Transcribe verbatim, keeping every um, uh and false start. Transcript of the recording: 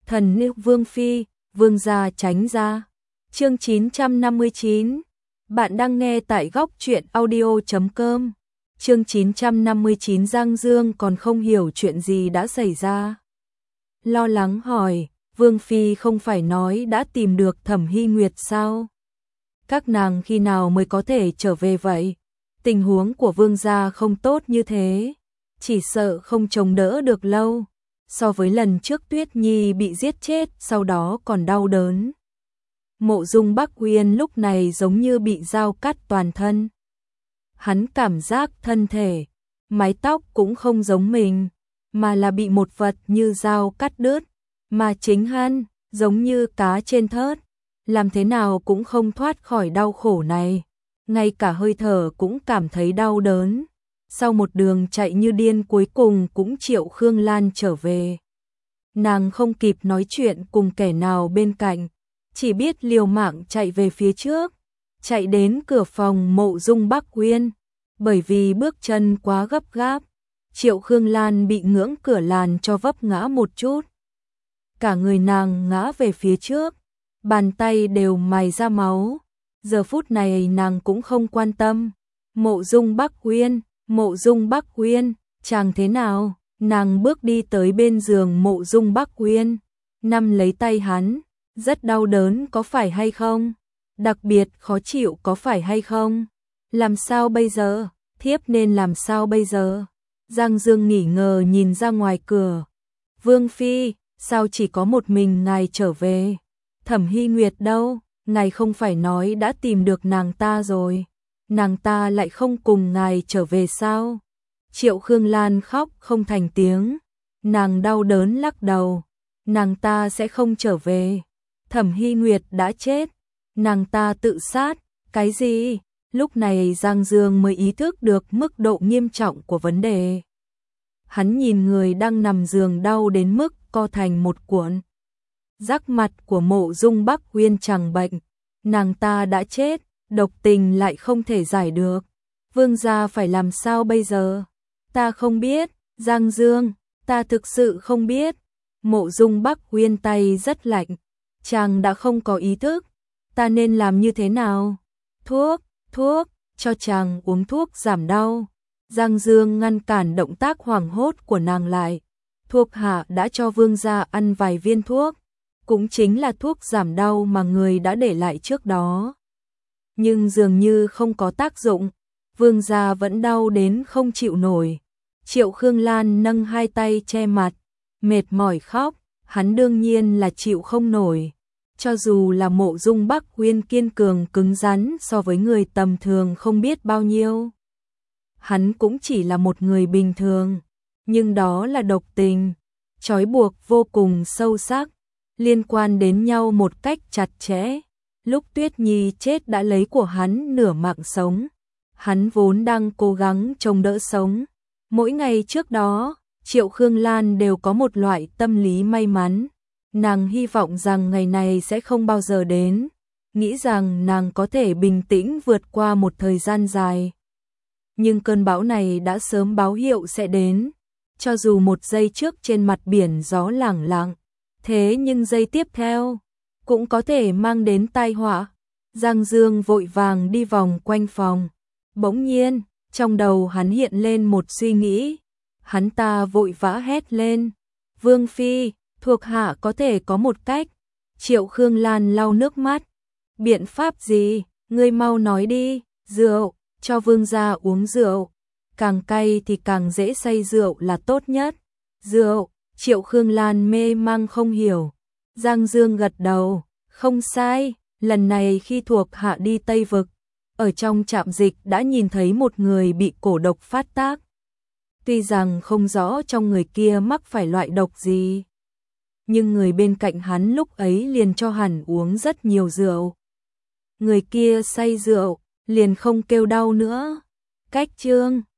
Thần nữ Vương Phi, Vương gia tránh ra. Chương chín trăm năm mươi chín. Bạn đang nghe tại góc truyện audio chấm com. Chương chín trăm năm mươi chín. Giang Dương còn không hiểu chuyện gì đã xảy ra. Lo lắng hỏi, Vương Phi không phải nói đã tìm được Thẩm Hy Nguyệt sao? Các nàng khi nào mới có thể trở về vậy? Tình huống của Vương gia không tốt như thế, chỉ sợ không chống đỡ được lâu. So với lần trước Tuyết Nhi bị giết chết, sau đó còn đau đớn. Mộ Dung Bắc Uyên lúc này giống như bị dao cắt toàn thân. Hắn cảm giác thân thể, mái tóc cũng không giống mình, mà là bị một vật như dao cắt đứt, mà chính hắn giống như cá trên thớt, làm thế nào cũng không thoát khỏi đau khổ này, ngay cả hơi thở cũng cảm thấy đau đớn. Sau một đường chạy như điên cuối cùng cũng Triệu Khương Lan trở về. Nàng không kịp nói chuyện cùng kẻ nào bên cạnh, chỉ biết liều mạng chạy về phía trước, chạy đến cửa phòng Mộ Dung Bắc Uyên. Bởi vì bước chân quá gấp gáp, Triệu Khương Lan bị ngưỡng cửa làn cho vấp ngã một chút. Cả người nàng ngã về phía trước, bàn tay đều mài ra máu. Giờ phút này nàng cũng không quan tâm. Mộ Dung Bắc Uyên, Mộ Dung Bắc Uyên, chàng thế nào? Nàng bước đi tới bên giường Mộ Dung Bắc Uyên, nắm lấy tay hắn. Rất đau đớn có phải hay không? Đặc biệt khó chịu có phải hay không? Làm sao bây giờ? Thiếp nên làm sao bây giờ? Giang Dương nghỉ ngờ nhìn ra ngoài cửa. Vương Phi, sao chỉ có một mình ngài trở về? Thẩm Hy Nguyệt đâu? Ngài không phải nói đã tìm được nàng ta rồi? Nàng ta lại không cùng ngài trở về sao? Triệu Khương Lan khóc không thành tiếng. Nàng đau đớn lắc đầu. Nàng ta sẽ không trở về. Thẩm Hy Nguyệt đã chết. Nàng ta tự sát. Cái gì? Lúc này Giang Dương mới ý thức được mức độ nghiêm trọng của vấn đề. Hắn nhìn người đang nằm giường đau đến mức co thành một cuộn. Sắc mặt của Mộ Dung Bắc Uyên trắng bệnh. Nàng ta đã chết, độc tình lại không thể giải được. Vương gia phải làm sao bây giờ? Ta không biết, Giang Dương, ta thực sự không biết. Mộ Dung Bắc Uyên tay rất lạnh. Chàng đã không có ý thức. Ta nên làm như thế nào? Thuốc, thuốc, cho chàng uống thuốc giảm đau. Giang Dương ngăn cản động tác hoảng hốt của nàng lại. Thuộc hạ đã cho vương gia ăn vài viên thuốc, cũng chính là thuốc giảm đau mà người đã để lại trước đó. Nhưng dường như không có tác dụng, vương gia vẫn đau đến không chịu nổi. Triệu Khương Lan nâng hai tay che mặt, mệt mỏi khóc, hắn đương nhiên là chịu không nổi. Cho dù là Mộ Dung Bắc Uyên kiên cường cứng rắn so với người tầm thường không biết bao nhiêu. Hắn cũng chỉ là một người bình thường, nhưng đó là độc tình, trói buộc vô cùng sâu sắc, liên quan đến nhau một cách chặt chẽ. Lúc Tuyết Nhi chết đã lấy của hắn nửa mạng sống, hắn vốn đang cố gắng chống đỡ sống. Mỗi ngày trước đó, Triệu Khương Lan đều có một loại tâm lý may mắn. Nàng hy vọng rằng ngày này sẽ không bao giờ đến, nghĩ rằng nàng có thể bình tĩnh vượt qua một thời gian dài. Nhưng cơn bão này đã sớm báo hiệu sẽ đến, cho dù một giây trước trên mặt biển gió lảng lặng, thế nhưng giây tiếp theo cũng có thể mang đến tai họa. Giang Dương vội vàng đi vòng quanh phòng, bỗng nhiên, trong đầu hắn hiện lên một suy nghĩ. Hắn ta vội vã hét lên, Vương Phi, thuộc hạ có thể có một cách. Triệu Khương Lan lau nước mắt. Biện pháp gì? Ngươi mau nói đi. Rượu, cho vương gia uống rượu. Càng cay thì càng dễ say rượu là tốt nhất. Rượu, Triệu Khương Lan mê mang không hiểu. Giang Dương gật đầu, không sai, lần này khi thuộc hạ đi Tây Vực, ở trong trạm dịch đã nhìn thấy một người bị cổ độc phát tác. Tuy rằng không rõ trong người kia mắc phải loại độc gì, nhưng người bên cạnh hắn lúc ấy liền cho hắn uống rất nhiều rượu. Người kia say rượu, liền không kêu đau nữa. Cách chương